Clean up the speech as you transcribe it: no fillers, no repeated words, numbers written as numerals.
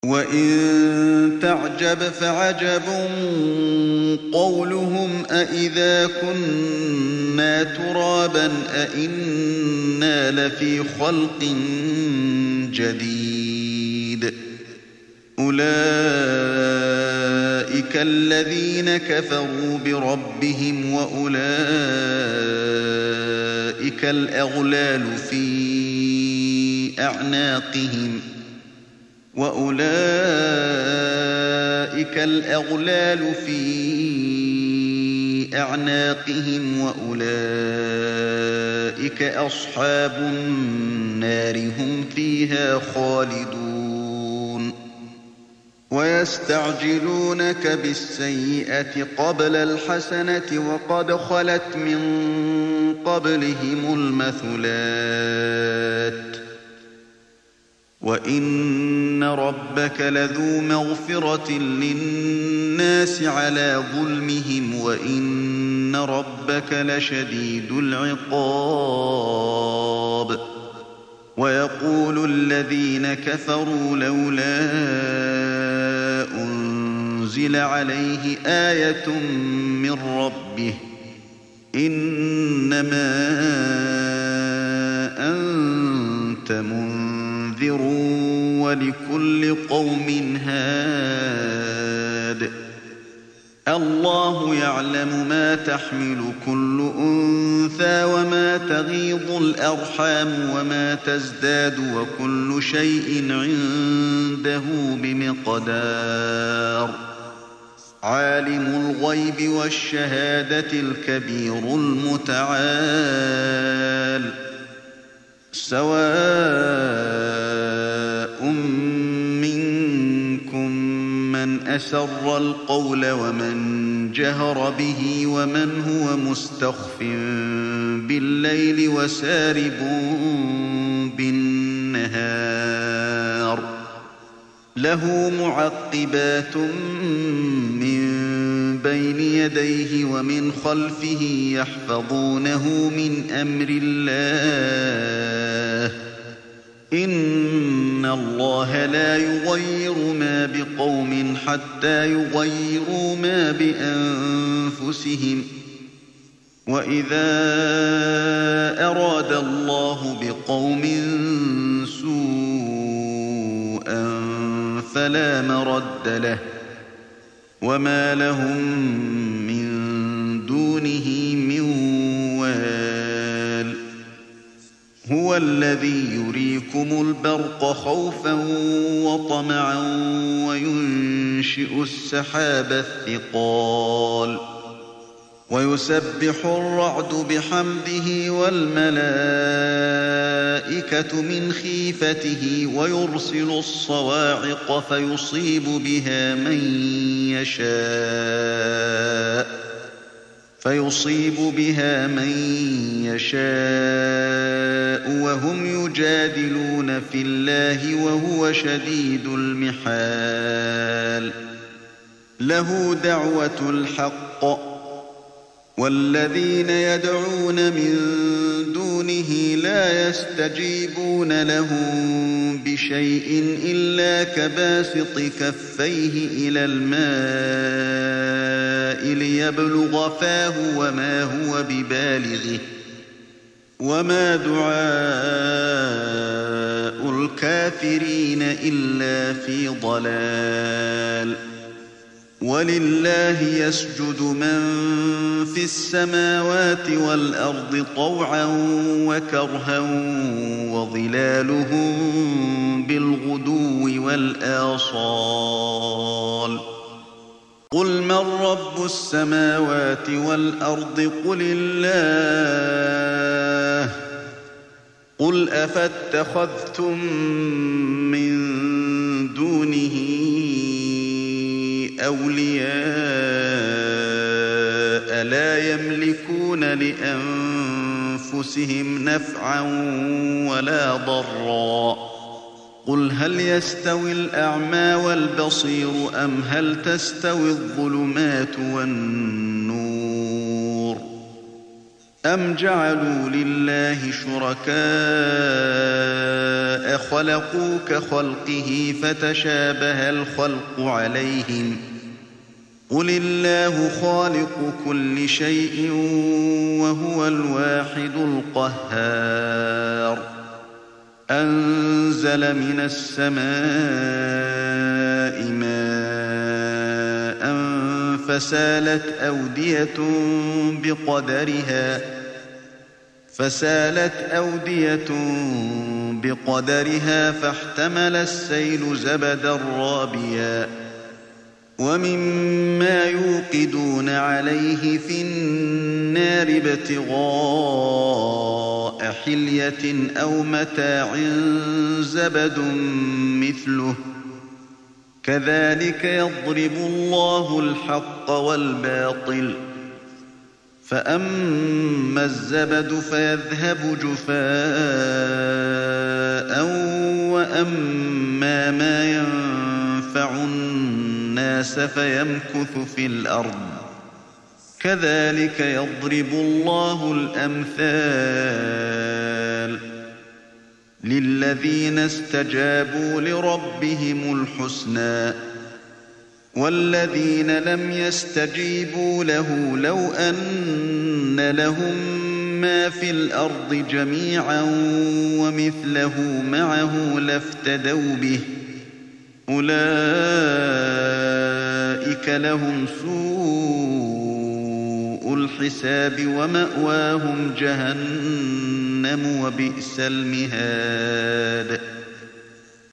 وَإِن تَعْجَبْ فَعَجَبٌ قَوْلُهُمْ أَإِذَا كُنَّا تُرَابًا أَإِنَّا لَفِي خَلْقٍ جَدِيدٍ أُولَئِكَ الَّذِينَ كَفَرُوا بِرَبِّهِمْ وَأُولَئِكَ الْأَغْلَالُ فِي أَعْنَاقِهِمْ وَأُولَئِكَ أَصْحَابُ النَّارِ هُمْ فِيهَا خَالِدُونَ وَيَسْتَعْجِلُونَكَ بِالسَّيِّئَةِ قَبْلَ الْحَسَنَةِ وَقَدْ خَلَتْ مِن قَبْلِهِمُ الْمَثُلَاتُ وَإِنَّ رَبَّكَ لَذُو مَغْفِرَةٍ لِّلنَّاسِ عَلَىٰ ظُلْمِهِمْ وَإِنَّ رَبَّكَ لَشَدِيدُ الْعِقَابِ وَيَقُولُ الَّذِينَ كَفَرُوا لَوْلَا أُنزِلَ عَلَيْهِ آيَةٌ مِّن رَّبِّهِ إِنَّمَا أَنتَ مُنذِرٌ وَلِكُلِّ قَوْمٍ هَادٍ اللَّهُ يَعْلَمُ مَا تَحْمِلُ كُلُّ أُنثَىٰ وَمَا تَغِيضُ الْأَرْحَامُ وَمَا تَزْدَادُ وَكُلُّ شَيْءٍ عِندَهُ بِمِقْدَارٍ عَالِمُ الْغَيْبِ وَالشَّهَادَةِ الْكَبِيرُ الْمُتَعَالِ سَوَاءٌ مِّنكُم مَّنْ أَسَرَّ الْقَوْلَ وَمَن جَهَرَ بِهِ وَمَنْ هُوَ مُسْتَخْفٍ بِاللَّيْلِ وَسَارِبٌ بِالنَّهَارِ لَهُ مُعَقِّبَاتٌ مِّن بَيْنِ يَدَيْهِ وَمِنْ خَلْفِهِ يَحْفَظُونَهُ مِنْ أَمْرِ اللَّهِ إِنَّ اللَّهَ لَا يُغَيِّرُ مَا بِقَوْمٍ حَتَّىٰ يُغَيِّرُوا مَا بِأَنفُسِهِمْ وَإِذَا أَرَادَ اللَّهُ بِقَوْمٍ سُوءًا فَلَا مَرَدَّ لَهُ وَمَا لَهُم مِّن دُونِهِ مِن وَالٍ هُوَ الَّذِي يُرِيكُمُ الْبَرْقَ خَوْفًا وَطَمَعًا وَيُنشِئُ السَّحَابَ الثِّقَالَ وَيُسَبِّحُ الرَّعْدُ بِحَمْدِهِ وَالْمَلَائِكَةُ مِنْ خِيفَتِهِ وَيُرْسِلُ الصَّوَاعِقَ فَيُصِيبُ بِهَا مَن يَشَاءُ وَهُمْ يُجَادِلُونَ فِي اللَّهِ وَهُوَ شَدِيدُ الْمِحَالِ لَهُ دَعْوَةُ الْحَقِّ وَالَّذِينَ يَدْعُونَ مِن دُونِهِ لَا يَسْتَجِيبُونَ لَهُم بِشَيْءٍ إِلَّا كَبَاسِطِ كَفَّيْهِ إِلَى الْمَاءِ لِيَبْلُغَ فَاهُ وَمَا هُوَ بِبَالِغِهِ وَمَا دُعَاءُ الْكَافِرِينَ إِلَّا فِي ضَلَالٍ وَلِلَّهِ يَسْجُدُ مَن فِي السَّمَاوَاتِ وَالْأَرْضِ طَوْعًا وَكَرْهًا وَظِلَالُهُم بِالْغُدُوِّ وَالْآصَالِ قُلْ مَن رَّبُّ السَّمَاوَاتِ وَالْأَرْضِ قُلِ اللَّهُ قُلْ أَفَاتَّخَذْتُم مِّن دُونِهِ أَوْلِيَاءَ لَا يَمْلِكُونَ لِأَنفُسِهِمْ نَفْعًا وَلَا ضَرًّا قُلْ هَلْ يَسْتَوِي الْأَعْمَىٰ وَالْبَصِيرُ أَمْ هَلْ تَسْتَوِي الظُّلُمَاتُ وَالنُّورُ أَمْ جَعَلُوا لِلَّهِ شُرَكَاءَ خَلَقُوا كَخَلْقِهِ فَتَشَابَهَ الْخَلْقُ عَلَيْهِمْ ۚ قُلِ اللَّهُ خَالِقُ كُلِّ شَيْءٍ وَهُوَ الْوَاحِدُ الْقَهَّارُ أَنزَلَ مِنَ السَّمَاءِ مَاءً فسالت أودية بقدرها فاحتمل السيل زبدا رابيا ومما يوقدون عليه في النار ابتغاء حلية أو متاع زبد مثله كذلك يضرب الله الحق والباطل فأما الزبد فيذهب جفاء وأما ما ينفع الناس فيمكث في الأرض كذلك يضرب الله الأمثال للذين استجابوا لربهم الحسنى والذين لم يستجيبوا له لو أن لهم ما في الأرض جميعا ومثله معه لافتدوا به أولئك لهم سوء الحساب ومأواهم جهنم وبئس المهاد